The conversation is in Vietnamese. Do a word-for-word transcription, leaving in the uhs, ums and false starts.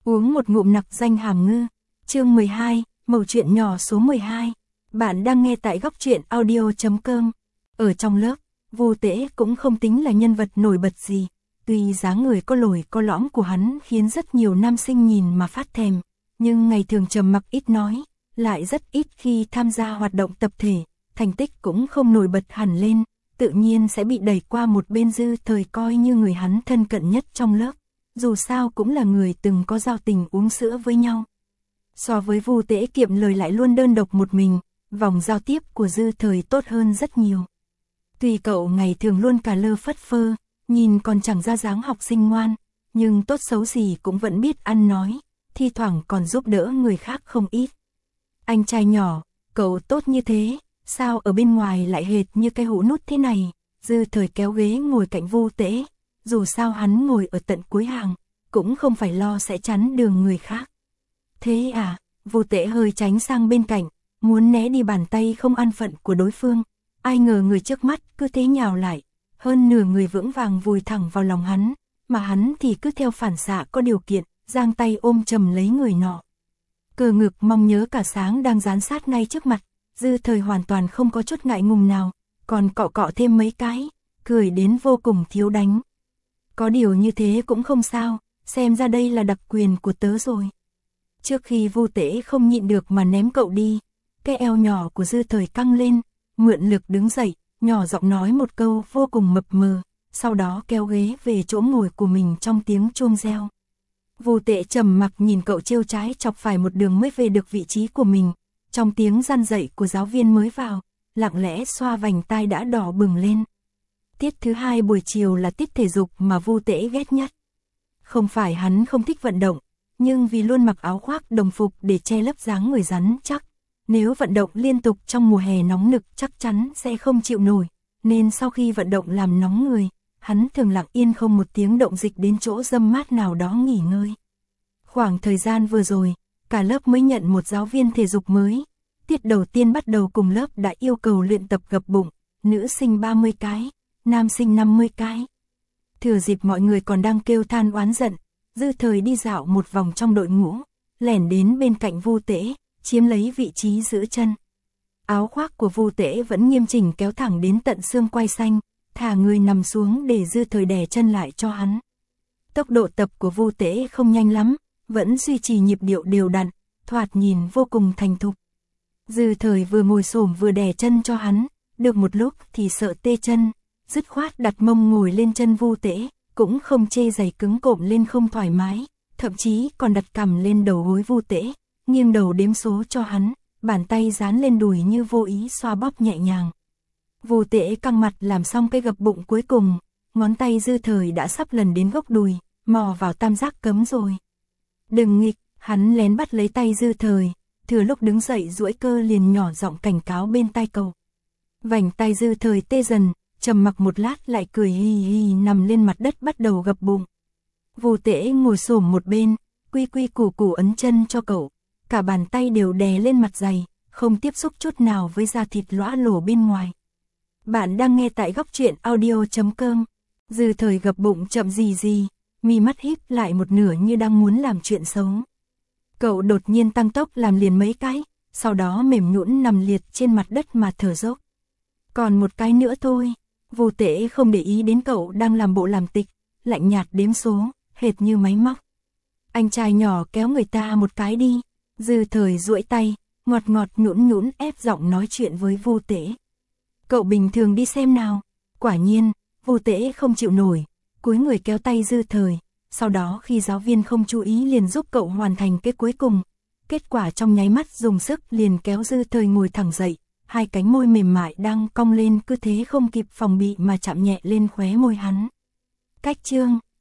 Uống một ngụm nặc danh hàm ngư. Chương mười hai, mẩu chuyện nhỏ số mười hai. Bạn đang nghe tại góc truyện audio chấm com. Ở trong lớp, Vu Tễ cũng không tính là nhân vật nổi bật gì. Tuy dáng người có lồi có lõm của hắn khiến rất nhiều nam sinh nhìn mà phát thèm, nhưng ngày thường trầm mặc ít nói, lại rất ít khi tham gia hoạt động tập thể, thành tích cũng không nổi bật hẳn lên, tự nhiên sẽ bị đẩy qua một bên. Dư Thời coi như người hắn thân cận nhất trong lớp, dù sao cũng là người từng có giao tình uống sữa với nhau. So với Vu Tễ kiệm lời lại luôn đơn độc một mình, vòng giao tiếp của Dư Thời tốt hơn rất nhiều. Tuy cậu ngày thường luôn cà lơ phất phơ, nhìn còn chẳng ra dáng học sinh ngoan, nhưng tốt xấu gì cũng vẫn biết ăn nói, thi thoảng còn giúp đỡ người khác không ít. Anh trai nhỏ, cậu tốt như thế, sao ở bên ngoài lại hệt như cái hũ nút thế này? Dư Thời kéo ghế ngồi cạnh Vu Tễ, dù sao hắn ngồi ở tận cuối hàng, cũng không phải lo sẽ chắn đường người khác. Thế à? Vu Tễ hơi tránh sang bên cạnh, muốn né đi bàn tay không an phận của đối phương, ai ngờ người trước mắt cứ thế nhào lại, hơn nửa người vững vàng vùi thẳng vào lòng hắn, mà hắn thì cứ theo phản xạ có điều kiện, giang tay ôm chầm lấy người nọ. Cờ ngực mong nhớ cả sáng đang dán sát ngay trước mặt, Dư Thời hoàn toàn không có chút ngại ngùng nào, còn cọ cọ thêm mấy cái, cười đến vô cùng thiếu đánh. Có điều như thế cũng không sao, xem ra đây là đặc quyền của tớ rồi. Trước khi Vu Tễ không nhịn được mà ném cậu đi, cái eo nhỏ của Dư Thời căng lên, mượn lực đứng dậy, nhỏ giọng nói một câu vô cùng mập mờ, sau đó kéo ghế về chỗ ngồi của mình trong tiếng chuông reo. Vu Tễ trầm mặc nhìn cậu trêu trái chọc phải một đường mới về được vị trí của mình, trong tiếng răn dậy của giáo viên mới vào, lặng lẽ xoa vành tai đã đỏ bừng lên. Tiết thứ hai buổi chiều là tiết thể dục mà Vu Tễ ghét nhất. Không phải hắn không thích vận động, nhưng vì luôn mặc áo khoác đồng phục để che lấp dáng người rắn chắc, nếu vận động liên tục trong mùa hè nóng nực chắc chắn sẽ không chịu nổi, nên sau khi vận động làm nóng người, hắn thường lặng yên không một tiếng động dịch đến chỗ râm mát nào đó nghỉ ngơi. Khoảng thời gian vừa rồi, cả lớp mới nhận một giáo viên thể dục mới. Tiết đầu tiên bắt đầu cùng lớp đã yêu cầu luyện tập gập bụng, nữ sinh ba mươi cái, nam sinh năm mươi cái. Thừa dịp mọi người còn đang kêu than oán giận, Dư Thời đi dạo một vòng trong đội ngũ, lẻn đến bên cạnh Vu Tễ, chiếm lấy vị trí giữ chân. Áo khoác của Vu Tễ vẫn nghiêm chỉnh kéo thẳng đến tận xương quai xanh, thả người nằm xuống để Dư Thời đè chân lại cho hắn. Tốc độ tập của Vu Tễ không nhanh lắm, vẫn duy trì nhịp điệu đều đặn, thoạt nhìn vô cùng thành thục. Dư Thời vừa ngồi xổm vừa đè chân cho hắn, được một lúc thì sợ tê chân, dứt khoát đặt mông ngồi lên chân Vu Tễ, cũng không chê giày cứng cộm lên không thoải mái, thậm chí còn đặt cằm lên đầu gối Vu Tễ, nghiêng đầu đếm số cho hắn, bàn tay dán lên đùi như vô ý xoa bóp nhẹ nhàng. Vu Tễ căng mặt làm xong cái gập bụng cuối cùng, ngón tay Dư Thời đã sắp lần đến gốc đùi, mò vào tam giác cấm rồi. Đừng nghịch, hắn lén bắt lấy tay Dư Thời, thừa lúc đứng dậy duỗi cơ liền nhỏ giọng cảnh cáo bên tai cậu. Vành tay Dư Thời tê dần, trầm mặc một lát lại cười hì hì nằm lên mặt đất bắt đầu gập bụng. Vu Tễ ngồi xổm một bên, quy quy củ củ ấn chân cho cậu, cả bàn tay đều đè lên mặt giày, không tiếp xúc chút nào với da thịt lõa lổ bên ngoài. Bạn đang nghe tại góc truyện audio chấm com. Dư Thời gập bụng chậm gì gì, mi mắt híp lại một nửa như đang muốn làm chuyện xấu. Cậu đột nhiên tăng tốc làm liền mấy cái, sau đó mềm nhũn nằm liệt trên mặt đất mà thở dốc. Còn một cái nữa thôi. Vu Tễ không để ý đến cậu đang làm bộ làm tịch, lạnh nhạt đếm số, hệt như máy móc. Anh trai nhỏ kéo người ta một cái đi. Dư Thời duỗi tay, ngọt ngọt nhũn nhũn ép giọng nói chuyện với Vu Tễ. Cậu bình thường đi xem nào. Quả nhiên, Vu Tễ không chịu nổi, cúi người kéo tay Dư Thời, sau đó khi giáo viên không chú ý liền giúp cậu hoàn thành cái cuối cùng. Kết quả trong nháy mắt dùng sức liền kéo Dư Thời ngồi thẳng dậy, hai cánh môi mềm mại đang cong lên cứ thế không kịp phòng bị mà chạm nhẹ lên khóe môi hắn. Cách chương,